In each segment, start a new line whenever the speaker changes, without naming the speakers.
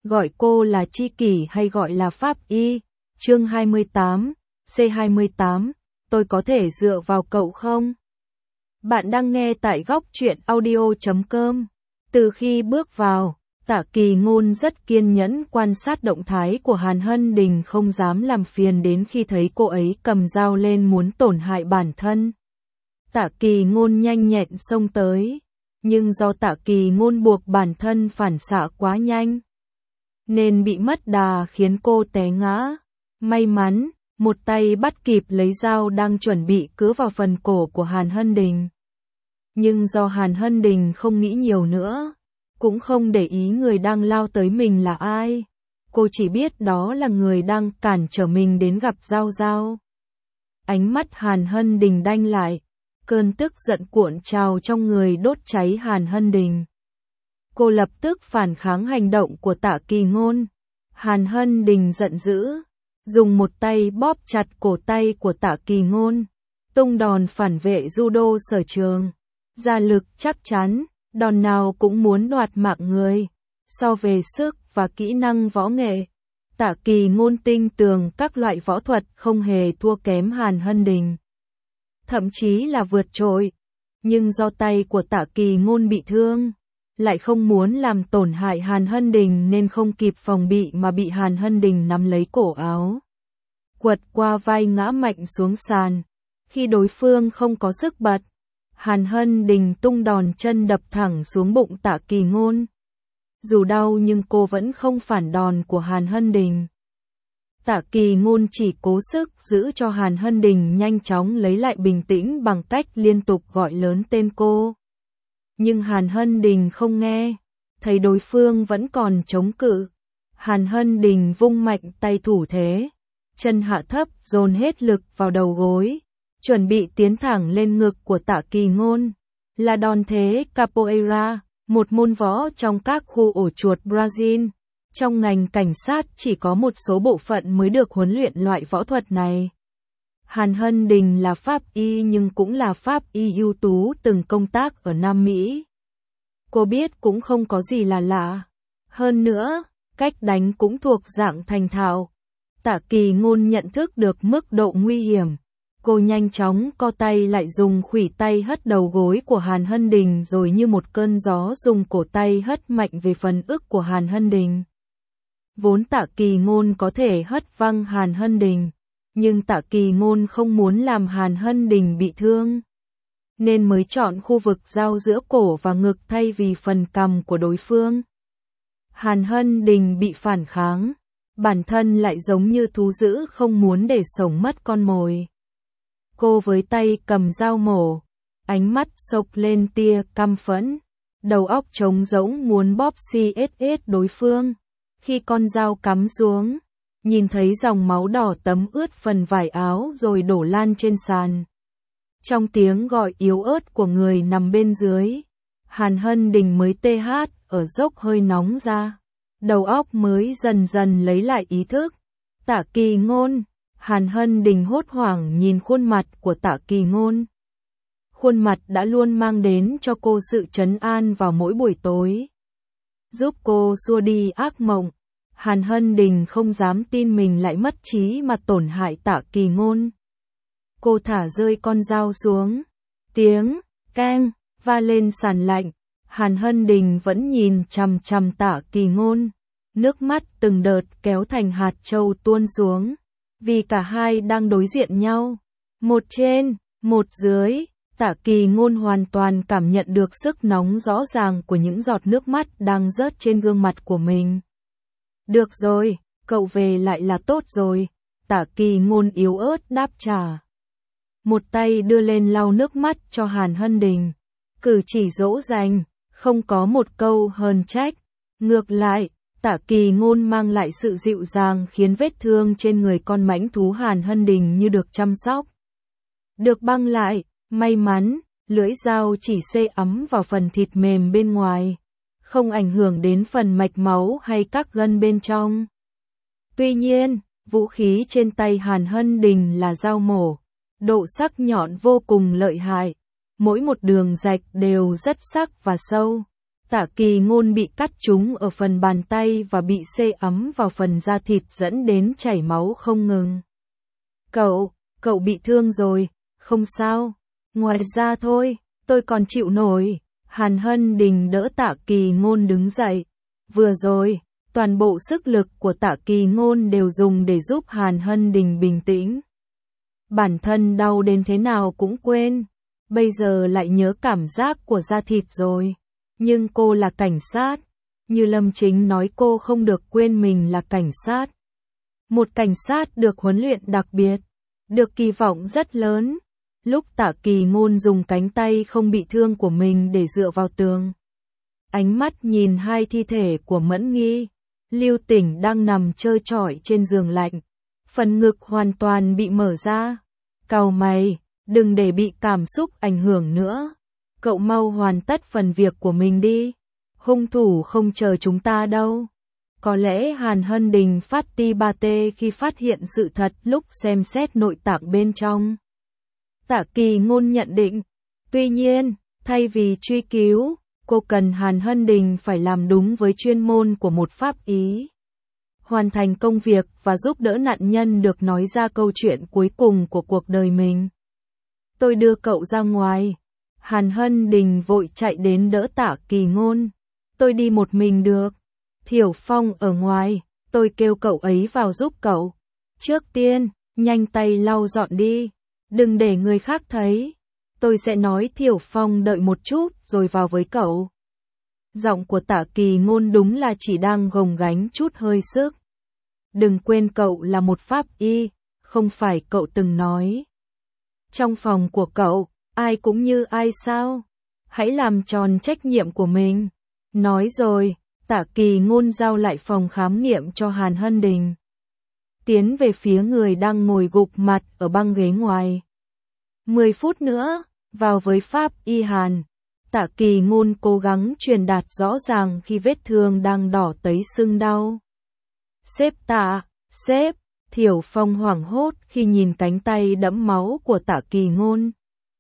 gọi cô là tri kỷ hay gọi là pháp y. Chương 28, C28, tôi có thể dựa vào cậu không? Bạn đang nghe tại góc truyện audio.com. Từ khi bước vào, Tạ Kỳ Ngôn rất kiên nhẫn quan sát động thái của Hàn Hân Đình, không dám làm phiền đến khi thấy cô ấy cầm dao lên muốn tổn hại bản thân. Tạ Kỳ Ngôn nhanh nhẹn xông tới, nhưng do Tạ Kỳ Ngôn buộc bản thân phản xạ quá nhanh, nên bị mất đà khiến cô té ngã. May mắn, một tay bắt kịp lấy dao đang chuẩn bị cứa vào phần cổ của Hàn Hân Đình. Nhưng do Hàn Hân Đình không nghĩ nhiều nữa, cũng không để ý người đang lao tới mình là ai. Cô chỉ biết đó là người đang cản trở mình đến gặp Giao Giao. Ánh mắt Hàn Hân Đình đanh lại, cơn tức giận cuộn trào trong người đốt cháy Hàn Hân Đình. Cô lập tức phản kháng hành động của Tạ Kỳ Ngôn. Hàn Hân Đình giận dữ, dùng một tay bóp chặt cổ tay của Tạ Kỳ Ngôn, tung đòn phản vệ judo sở trường, ra lực chắc chắn, đòn nào cũng muốn đoạt mạng người. So về sức và kỹ năng võ nghệ, Tạ Kỳ Ngôn tinh tường các loại võ thuật không hề thua kém Hàn Hân Đình, thậm chí là vượt trội. Nhưng do tay của Tạ Kỳ Ngôn bị thương, lại không muốn làm tổn hại Hàn Hân Đình nên không kịp phòng bị mà bị Hàn Hân Đình nắm lấy cổ áo, quật qua vai ngã mạnh xuống sàn. Khi đối phương không có sức bật, Hàn Hân Đình tung đòn chân đập thẳng xuống bụng Tạ Kỳ Ngôn. Dù đau nhưng cô vẫn không phản đòn của Hàn Hân Đình. Tạ Kỳ Ngôn chỉ cố sức giữ cho Hàn Hân Đình nhanh chóng lấy lại bình tĩnh bằng cách liên tục gọi lớn tên cô. Nhưng Hàn Hân Đình không nghe, thấy đối phương vẫn còn chống cự. Hàn Hân Đình vung mạnh tay thủ thế, chân hạ thấp dồn hết lực vào đầu gối, chuẩn bị tiến thẳng lên ngực của Tạ Kỳ Ngôn. Là đòn thế Capoeira, một môn võ trong các khu ổ chuột Brazil. Trong ngành cảnh sát chỉ có một số bộ phận mới được huấn luyện loại võ thuật này. Hàn Hân Đình là pháp y nhưng cũng là pháp y ưu tú từng công tác ở Nam Mỹ. Cô biết cũng không có gì là lạ. Hơn nữa, cách đánh cũng thuộc dạng thành thạo. Tạ Kỳ Ngôn nhận thức được mức độ nguy hiểm. Cô nhanh chóng co tay lại, dùng khuỷu tay hất đầu gối của Hàn Hân Đình, rồi như một cơn gió dùng cổ tay hất mạnh về phần ức của Hàn Hân Đình. Vốn Tạ Kỳ Ngôn có thể hất văng Hàn Hân Đình, nhưng Tạ Kỳ Ngôn không muốn làm Hàn Hân Đình bị thương, nên mới chọn khu vực giao giữa cổ và ngực thay vì phần cằm của đối phương. Hàn Hân Đình bị phản kháng, bản thân lại giống như thú dữ không muốn để sống mất con mồi. Cô với tay cầm dao mổ, ánh mắt sộc lên tia căm phẫn, đầu óc trống rỗng muốn bóp CSS đối phương. Khi con dao cắm xuống, nhìn thấy dòng máu đỏ tấm ướt phần vải áo rồi đổ lan trên sàn. Trong tiếng gọi yếu ớt của người nằm bên dưới, Hàn Hân Đình mới ở dốc hơi nóng ra. Đầu óc mới dần dần lấy lại ý thức. Tạ Kỳ Ngôn. Hàn Hân Đình hốt hoảng nhìn khuôn mặt của Tạ Kỳ Ngôn. Khuôn mặt đã luôn mang đến cho cô sự trấn an vào mỗi buổi tối, giúp cô xua đi ác mộng. Hàn Hân Đình không dám tin mình lại mất trí mà tổn hại Tạ Kỳ Ngôn. Cô thả rơi con dao xuống. Tiếng keng va lên sàn lạnh. Hàn Hân Đình vẫn nhìn chằm chằm Tạ Kỳ Ngôn. Nước mắt từng đợt kéo thành hạt châu tuôn xuống. Vì cả hai đang đối diện nhau. Một trên, một dưới. Tạ Kỳ Ngôn hoàn toàn cảm nhận được sức nóng rõ ràng của những giọt nước mắt đang rớt trên gương mặt của mình. Được rồi, cậu về lại là tốt rồi. Tạ Kỳ Ngôn yếu ớt đáp trả. Một tay đưa lên lau nước mắt cho Hàn Hân Đình. Cử chỉ dỗ dành, không có một câu hờn trách. Ngược lại, Tạ Kỳ Ngôn mang lại sự dịu dàng khiến vết thương trên người con mãnh thú Hàn Hân Đình như được chăm sóc, được băng lại. May mắn, lưỡi dao chỉ sê ấm vào phần thịt mềm bên ngoài, không ảnh hưởng đến phần mạch máu hay các gân bên trong. Tuy nhiên, vũ khí trên tay Hàn Hân Đình là dao mổ, độ sắc nhọn vô cùng lợi hại, mỗi một đường rạch đều rất sắc và sâu. Tạ Kỳ Ngôn bị cắt trúng ở phần bàn tay và bị xê ấm vào phần da thịt dẫn đến chảy máu không ngừng. Cậu bị thương rồi, không sao. Ngoài ra thôi, tôi còn chịu nổi. Hàn Hân Đình đỡ Tạ Kỳ Ngôn đứng dậy. Vừa rồi, toàn bộ sức lực của Tạ Kỳ Ngôn đều dùng để giúp Hàn Hân Đình bình tĩnh. Bản thân đau đến thế nào cũng quên, bây giờ lại nhớ cảm giác của da thịt rồi. Nhưng cô là cảnh sát, như Lâm Chính nói cô không được quên mình là cảnh sát. Một cảnh sát được huấn luyện đặc biệt, được kỳ vọng rất lớn. Lúc Tạ Kỳ Ngôn dùng cánh tay không bị thương của mình để dựa vào tường, ánh mắt nhìn hai thi thể của Mẫn Nghi, Lưu Tỉnh đang nằm trơ trọi trên giường lạnh, phần ngực hoàn toàn bị mở ra. Cau mày, đừng để bị cảm xúc ảnh hưởng nữa. Cậu mau hoàn tất phần việc của mình đi. Hung thủ không chờ chúng ta đâu. Có lẽ Hàn Hân Đình phát ti ba tê khi phát hiện sự thật lúc xem xét nội tạng bên trong. Tạ Kỳ Ngôn nhận định. Tuy nhiên, thay vì truy cứu, cô cần Hàn Hân Đình phải làm đúng với chuyên môn của một pháp y. Hoàn thành công việc và giúp đỡ nạn nhân được nói ra câu chuyện cuối cùng của cuộc đời mình. Tôi đưa cậu ra ngoài. Hàn Hân Đình vội chạy đến đỡ Tạ Kỳ Ngôn. Tôi đi một mình được. Thiểu Phong ở ngoài, tôi kêu cậu ấy vào giúp cậu. Trước tiên, nhanh tay lau dọn đi. Đừng để người khác thấy. Tôi sẽ nói Thiểu Phong đợi một chút rồi vào với cậu. Giọng của Tạ Kỳ Ngôn đúng là chỉ đang gồng gánh chút hơi sức. Đừng quên cậu là một pháp y, không phải cậu từng nói. Trong phòng của cậu, ai cũng như ai sao? Hãy làm tròn trách nhiệm của mình. Nói rồi, Tạ Kỳ Ngôn giao lại phòng khám nghiệm cho Hàn Hân Đình. Tiến về phía người đang ngồi gục mặt ở băng ghế ngoài. 10 phút nữa, vào với pháp y Hàn. Tạ Kỳ Ngôn cố gắng truyền đạt rõ ràng khi vết thương đang đỏ tấy sưng đau. Sếp, Thiểu Phong hoảng hốt khi nhìn cánh tay đẫm máu của Tạ Kỳ Ngôn.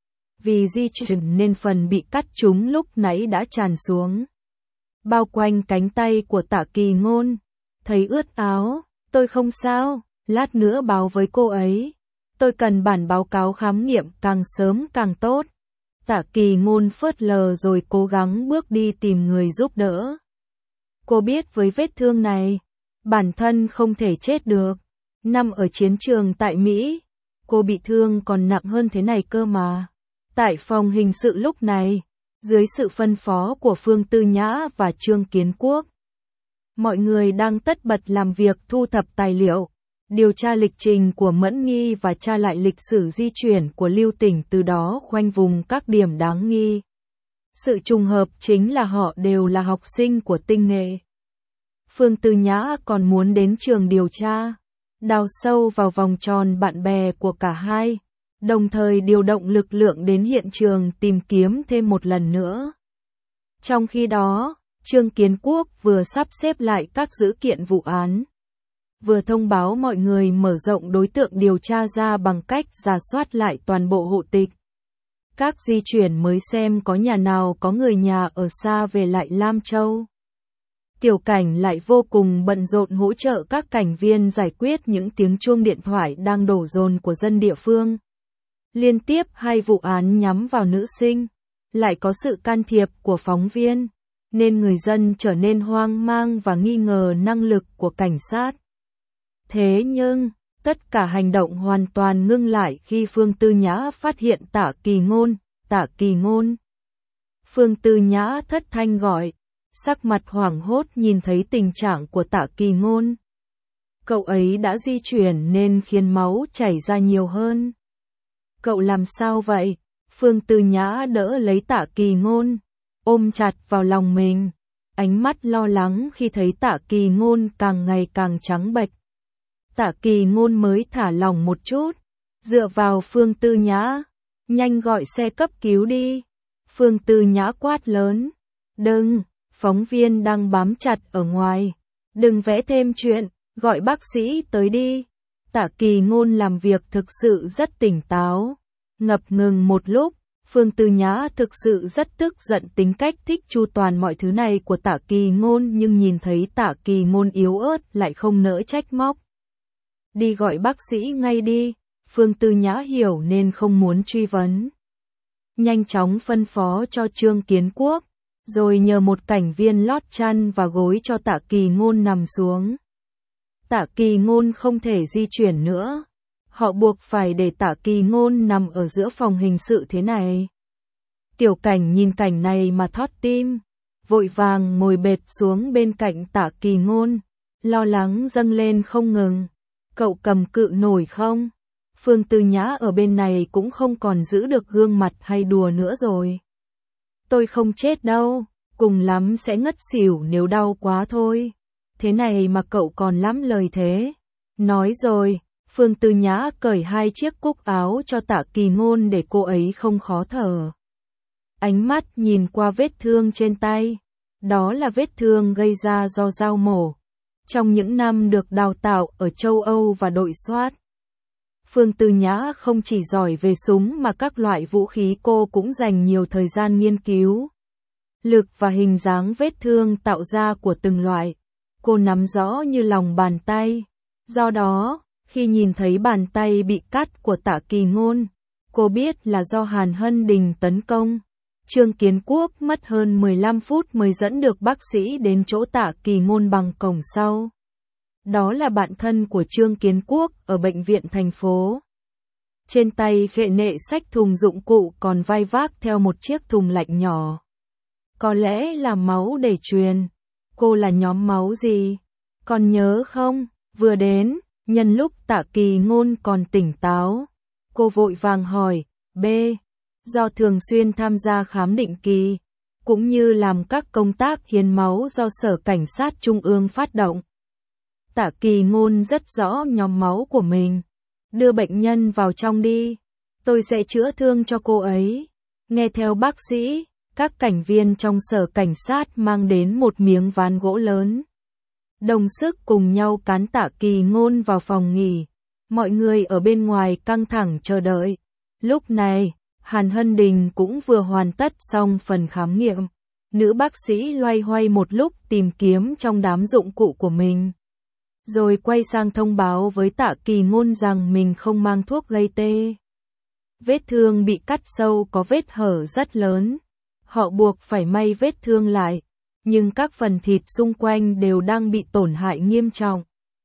Vì di chuyển nên phần bị cắt trúng lúc nãy đã tràn xuống. Bao quanh cánh tay của Tạ Kỳ Ngôn. Thấy ướt áo, tôi không sao, lát nữa báo với cô ấy. Tôi cần bản báo cáo khám nghiệm càng sớm càng tốt. Tạ Kỳ Ngôn phớt lờ rồi cố gắng bước đi tìm người giúp đỡ. Cô biết với vết thương này, bản thân không thể chết được. Nằm ở chiến trường tại Mỹ, cô bị thương còn nặng hơn thế này cơ mà. Tại phòng hình sự lúc này, dưới sự phân phó của Phương Tư Nhã và Trương Kiến Quốc, mọi người đang tất bật làm việc thu thập tài liệu, điều tra lịch trình của Mẫn Nghi và tra lại lịch sử di chuyển của Lưu Tỉnh, từ đó khoanh vùng các điểm đáng nghi. Sự trùng hợp chính là họ đều là học sinh của tinh nghệ. Phương Tư Nhã còn muốn đến trường điều tra, đào sâu vào vòng tròn bạn bè của cả hai, đồng thời điều động lực lượng đến hiện trường tìm kiếm thêm một lần nữa. Trong khi đó, Trương Kiến Quốc vừa sắp xếp lại các dữ kiện vụ án, vừa thông báo mọi người mở rộng đối tượng điều tra ra bằng cách rà soát lại toàn bộ hộ tịch. Các di chuyển mới xem có nhà nào có người nhà ở xa về lại Lam Châu. Tiểu Cảnh lại vô cùng bận rộn hỗ trợ các cảnh viên giải quyết những tiếng chuông điện thoại đang đổ dồn của dân địa phương. Liên tiếp 2 vụ án nhắm vào nữ sinh, lại có sự can thiệp của phóng viên, nên người dân trở nên hoang mang và nghi ngờ năng lực của cảnh sát. Thế nhưng, tất cả hành động hoàn toàn ngưng lại khi Phương Tư Nhã phát hiện Tạ Kỳ Ngôn. Phương Tư Nhã thất thanh gọi, sắc mặt hoảng hốt nhìn thấy tình trạng của Tạ Kỳ Ngôn. Cậu ấy đã di chuyển nên khiến máu chảy ra nhiều hơn. Cậu làm sao vậy? Phương Tư Nhã đỡ lấy Tạ Kỳ Ngôn, ôm chặt vào lòng mình, ánh mắt lo lắng khi thấy Tạ Kỳ Ngôn càng ngày càng trắng bệch. Tạ Kỳ Ngôn mới thả lỏng một chút, dựa vào Phương Tư Nhã, nhanh gọi xe cấp cứu đi. Phương Tư Nhã quát lớn, đừng, phóng viên đang bám chặt ở ngoài, đừng vẽ thêm chuyện, gọi bác sĩ tới đi. Tạ Kỳ Ngôn làm việc thực sự rất tỉnh táo, ngập ngừng một lúc, Phương Tư Nhã thực sự rất tức giận tính cách thích chu toàn mọi thứ này của Tạ Kỳ Ngôn, nhưng nhìn thấy Tạ Kỳ Ngôn yếu ớt lại không nỡ trách móc. Đi gọi bác sĩ ngay đi, Phương Tư Nhã hiểu nên không muốn truy vấn. Nhanh chóng phân phó cho Trương Kiến Quốc, rồi nhờ một cảnh viên lót chăn và gối cho Tạ Kỳ Ngôn nằm xuống. Tạ Kỳ Ngôn không thể di chuyển nữa. Họ buộc phải để Tạ Kỳ Ngôn nằm ở giữa phòng hình sự thế này. Tiểu Cảnh nhìn cảnh này mà thót tim, vội vàng ngồi bệt xuống bên cạnh Tạ Kỳ Ngôn, lo lắng dâng lên không ngừng. Cậu cầm cự nổi không? Phương Tư Nhã ở bên này cũng không còn giữ được gương mặt hay đùa nữa rồi. Tôi không chết đâu, cùng lắm sẽ ngất xỉu nếu đau quá thôi. Thế này mà cậu còn lắm lời thế. Nói rồi, Phương Tư Nhã cởi 2 chiếc cúc áo cho Tạ Kỳ Ngôn để cô ấy không khó thở. Ánh mắt nhìn qua vết thương trên tay. Đó là vết thương gây ra do dao mổ. Trong những năm được đào tạo ở châu Âu và đội SWAT, Phương Tư Nhã không chỉ giỏi về súng mà các loại vũ khí cô cũng dành nhiều thời gian nghiên cứu. Lực và hình dáng vết thương tạo ra của từng loại, cô nắm rõ như lòng bàn tay. Do đó, khi nhìn thấy bàn tay bị cắt của Tạ Kỳ Ngôn, cô biết là do Hàn Hân Đình tấn công. Trương Kiến Quốc mất hơn 15 phút mới dẫn được bác sĩ đến chỗ Tạ Kỳ Ngôn bằng cổng sau. Đó là bạn thân của Trương Kiến Quốc ở bệnh viện thành phố. Trên tay khệ nệ xách thùng dụng cụ còn vai vác theo một chiếc thùng lạnh nhỏ. Có lẽ là máu để truyền. Cô là nhóm máu gì? Còn nhớ không? Vừa đến, nhân lúc Tạ Kỳ Ngôn còn tỉnh táo. Cô vội vàng hỏi, B. Do thường xuyên tham gia khám định kỳ, cũng như làm các công tác hiến máu do Sở Cảnh sát Trung ương phát động. Tạ Kỳ Ngôn rất rõ nhóm máu của mình. Đưa bệnh nhân vào trong đi. Tôi sẽ chữa thương cho cô ấy. Nghe theo bác sĩ, các cảnh viên trong Sở Cảnh sát mang đến một miếng ván gỗ lớn. Đồng sức cùng nhau cán Tạ Kỳ Ngôn vào phòng nghỉ. Mọi người ở bên ngoài căng thẳng chờ đợi. Lúc này, Hàn Hân Đình cũng vừa hoàn tất xong phần khám nghiệm. Nữ bác sĩ loay hoay một lúc tìm kiếm trong đám dụng cụ của mình. Rồi quay sang thông báo với Tạ Kỳ Ngôn rằng mình không mang thuốc gây tê. Vết thương bị cắt sâu có vết hở rất lớn. Họ buộc phải may vết thương lại, nhưng các phần thịt xung quanh đều đang bị tổn hại nghiêm trọng.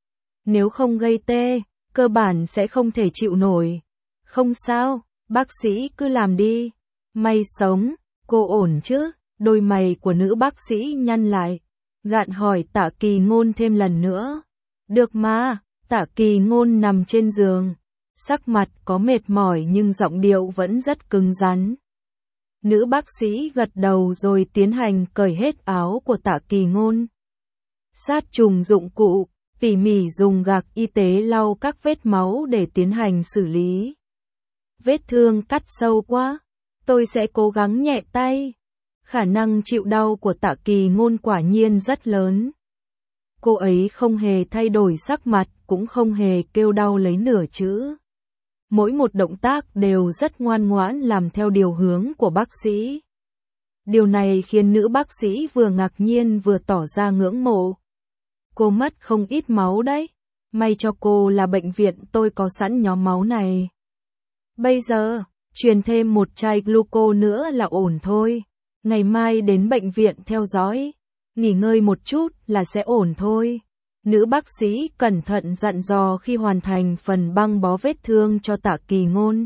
Nếu không gây tê, cơ bản sẽ không thể chịu nổi. Không sao, bác sĩ cứ làm đi. May sống, cô ổn chứ? Đôi mày của nữ bác sĩ nhăn lại, gạn hỏi Tạ Kỳ Ngôn thêm lần nữa. Được mà, Tạ Kỳ Ngôn nằm trên giường, sắc mặt có mệt mỏi nhưng giọng điệu vẫn rất cứng rắn. Nữ bác sĩ gật đầu rồi tiến hành cởi hết áo của Tạ Kỳ Ngôn. Sát trùng dụng cụ, tỉ mỉ dùng gạc y tế lau các vết máu để tiến hành xử lý. Vết thương cắt sâu quá, tôi sẽ cố gắng nhẹ tay. Khả năng chịu đau của Tạ Kỳ Ngôn quả nhiên rất lớn. Cô ấy không hề thay đổi sắc mặt, cũng không hề kêu đau lấy nửa chữ. Mỗi một động tác đều rất ngoan ngoãn làm theo điều hướng của bác sĩ. Điều này khiến nữ bác sĩ vừa ngạc nhiên vừa tỏ ra ngưỡng mộ. Cô mất không ít máu đấy. May cho cô là bệnh viện tôi có sẵn nhóm máu này. Bây giờ, truyền thêm một chai gluco nữa là ổn thôi. Ngày mai đến bệnh viện theo dõi. Nghỉ ngơi một chút là sẽ ổn thôi. Nữ bác sĩ cẩn thận dặn dò khi hoàn thành phần băng bó vết thương cho Tạ Kỳ Ngôn.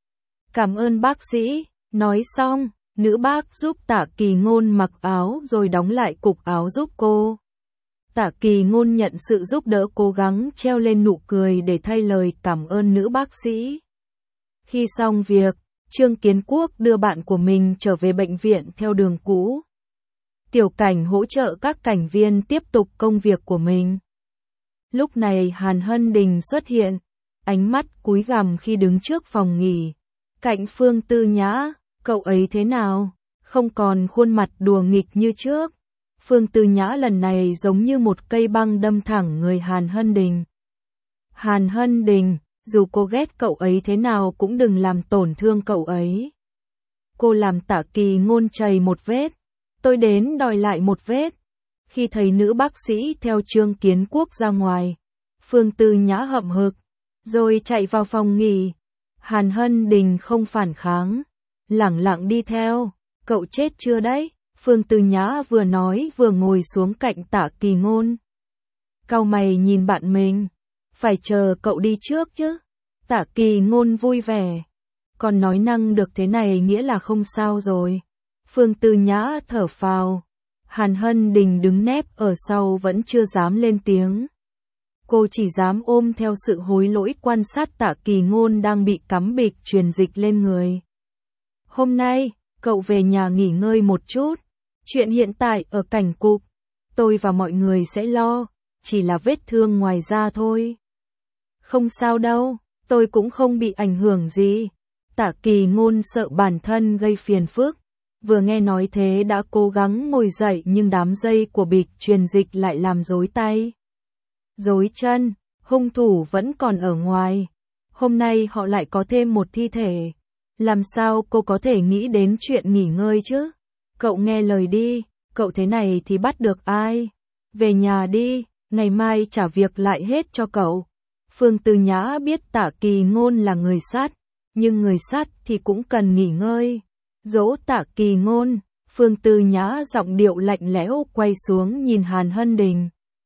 Cảm ơn bác sĩ. Nói xong, nữ bác giúp Tạ Kỳ Ngôn mặc áo rồi đóng lại cục áo giúp cô. Tạ Kỳ Ngôn nhận sự giúp đỡ, cố gắng treo lên nụ cười để thay lời cảm ơn nữ bác sĩ. Khi xong việc, Trương Kiến Quốc đưa bạn của mình trở về bệnh viện theo đường cũ. Tiểu Cảnh hỗ trợ các cảnh viên tiếp tục công việc của mình. Lúc này Hàn Hân Đình xuất hiện, ánh mắt cúi gằm khi đứng trước phòng nghỉ. Cạnh Phương Tư Nhã, cậu ấy thế nào? Không còn khuôn mặt đùa nghịch như trước. Phương Tư Nhã lần này giống như một cây băng đâm thẳng người Hàn Hân Đình. Hàn Hân Đình, dù cô ghét cậu ấy thế nào cũng đừng làm tổn thương cậu ấy. cô làm Tạ Kỳ Ngôn chảy một vết. Tôi đến đòi lại một vết. Khi thấy nữ bác sĩ theo Trương Kiến Quốc ra ngoài, Phương Tư Nhã hậm hực, rồi chạy vào phòng nghỉ. Hàn Hân Đình không phản kháng, lẳng lặng đi theo. Cậu chết chưa đấy? Phương Tư Nhã vừa nói vừa ngồi xuống cạnh Tạ Kỳ Ngôn. Cau mày nhìn bạn mình. Phải chờ cậu đi trước chứ. Tạ Kỳ Ngôn vui vẻ. Còn nói năng được thế này nghĩa là không sao rồi. Phương Tư Nhã thở phào. Hàn Hân Đình đứng nép ở sau vẫn chưa dám lên tiếng. Cô chỉ dám ôm theo sự hối lỗi quan sát Tạ Kỳ Ngôn đang bị cắm bịch truyền dịch lên người. Hôm nay, cậu về nhà nghỉ ngơi một chút. Chuyện hiện tại ở cảnh cục, tôi và mọi người sẽ lo, chỉ là vết thương ngoài da thôi. Không sao đâu, tôi cũng không bị ảnh hưởng gì. Tạ Kỳ Ngôn sợ bản thân gây phiền phức. Vừa nghe nói thế đã cố gắng ngồi dậy nhưng đám dây của bịch truyền dịch lại làm rối tay. Rối chân, hung thủ vẫn còn ở ngoài. Hôm nay họ lại có thêm một thi thể. Làm sao cô có thể nghĩ đến chuyện nghỉ ngơi chứ? Cậu nghe lời đi, cậu thế này thì bắt được ai? Về nhà đi, ngày mai trả việc lại hết cho cậu. Phương Tư Nhã biết Tạ Kỳ Ngôn là người sát, nhưng người sát thì cũng cần nghỉ ngơi. Dỗ Tạ Kỳ Ngôn, Phương Tư Nhã giọng điệu lạnh lẽo quay xuống nhìn Hàn Hân Đình.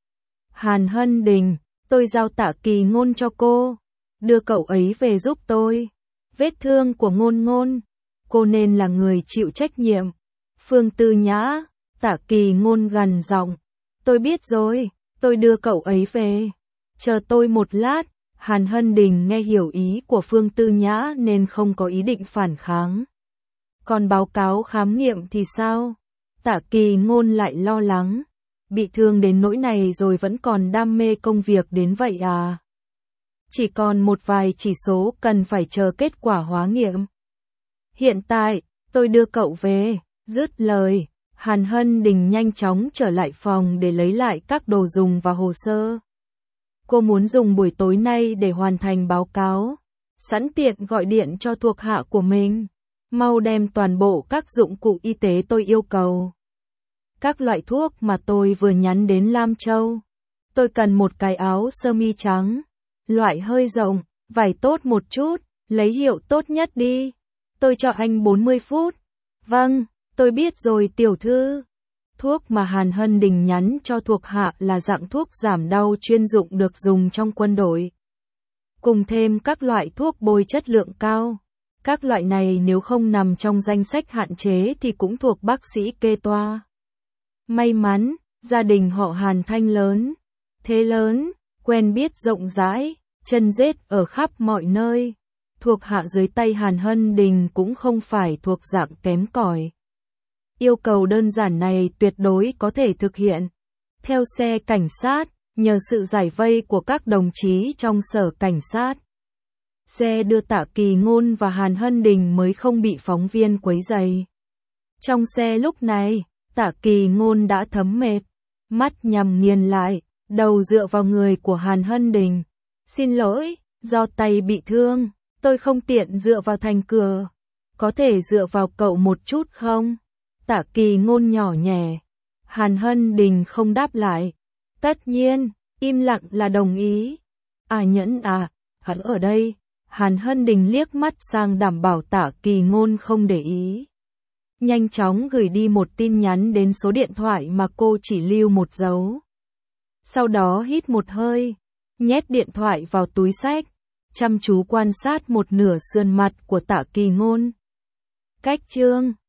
Hàn Hân Đình, tôi giao Tạ Kỳ Ngôn cho cô. Đưa cậu ấy về giúp tôi. Vết thương của Ngôn Ngôn, cô nên là người chịu trách nhiệm. Phương Tư Nhã, Tạ Kỳ Ngôn gằn giọng. Tôi biết rồi, tôi đưa cậu ấy về. Chờ tôi một lát. Hàn Hân Đình nghe hiểu ý của Phương Tư Nhã nên không có ý định phản kháng. Còn báo cáo khám nghiệm thì sao? Tạ Kỳ Ngôn lại lo lắng. Bị thương đến nỗi này rồi vẫn còn đam mê công việc đến vậy à? Chỉ còn một vài chỉ số cần phải chờ kết quả hóa nghiệm. Hiện tại, tôi đưa cậu về. Dứt lời, Hàn Hân Đình nhanh chóng trở lại phòng để lấy lại các đồ dùng và hồ sơ. Cô muốn dùng buổi tối nay để hoàn thành báo cáo. Sẵn tiện gọi điện cho thuộc hạ của mình. Mau đem toàn bộ các dụng cụ y tế tôi yêu cầu. Các loại thuốc mà tôi vừa nhắn đến Lam Châu. Tôi cần một cái áo sơ mi trắng. Loại hơi rộng, vải tốt một chút, lấy hiệu tốt nhất đi. Tôi cho anh 40 phút. Vâng, tôi biết rồi tiểu thư. Thuốc mà Hàn Hân Đình nhắn cho thuộc hạ là dạng thuốc giảm đau chuyên dụng được dùng trong quân đội. Cùng thêm các loại thuốc bôi chất lượng cao. Các loại này nếu không nằm trong danh sách hạn chế thì cũng thuộc bác sĩ kê toa. May mắn, gia đình họ Hàn Thanh lớn, thế lớn, quen biết rộng rãi, chân rết ở khắp mọi nơi. Thuộc hạ dưới tay Hàn Hân Đình cũng không phải thuộc dạng kém cỏi. Yêu cầu đơn giản này tuyệt đối có thể thực hiện. Theo xe cảnh sát, nhờ sự giải vây của các đồng chí trong sở cảnh sát. Xe đưa Tạ Kỳ Ngôn và Hàn Hân Đình mới không bị phóng viên quấy rầy. Trong xe lúc này, Tạ Kỳ Ngôn đã thấm mệt, mắt nhắm nghiền lại, đầu dựa vào người của Hàn Hân Đình. Xin lỗi, do tay bị thương, tôi không tiện dựa vào thành cửa. Có thể dựa vào cậu một chút không? Tạ Kỳ Ngôn nhỏ nhẹ. Hàn Hân Đình không đáp lại. Tất nhiên, im lặng là đồng ý. À Nhẫn à, hắn ở đây. Hàn Hân Đình liếc mắt sang đảm bảo Tạ Kỳ Ngôn không để ý. Nhanh chóng gửi đi một tin nhắn đến số điện thoại mà cô chỉ lưu một dấu. Sau đó hít một hơi, nhét điện thoại vào túi xách, chăm chú quan sát một nửa sườn mặt của Tạ Kỳ Ngôn. Cách chương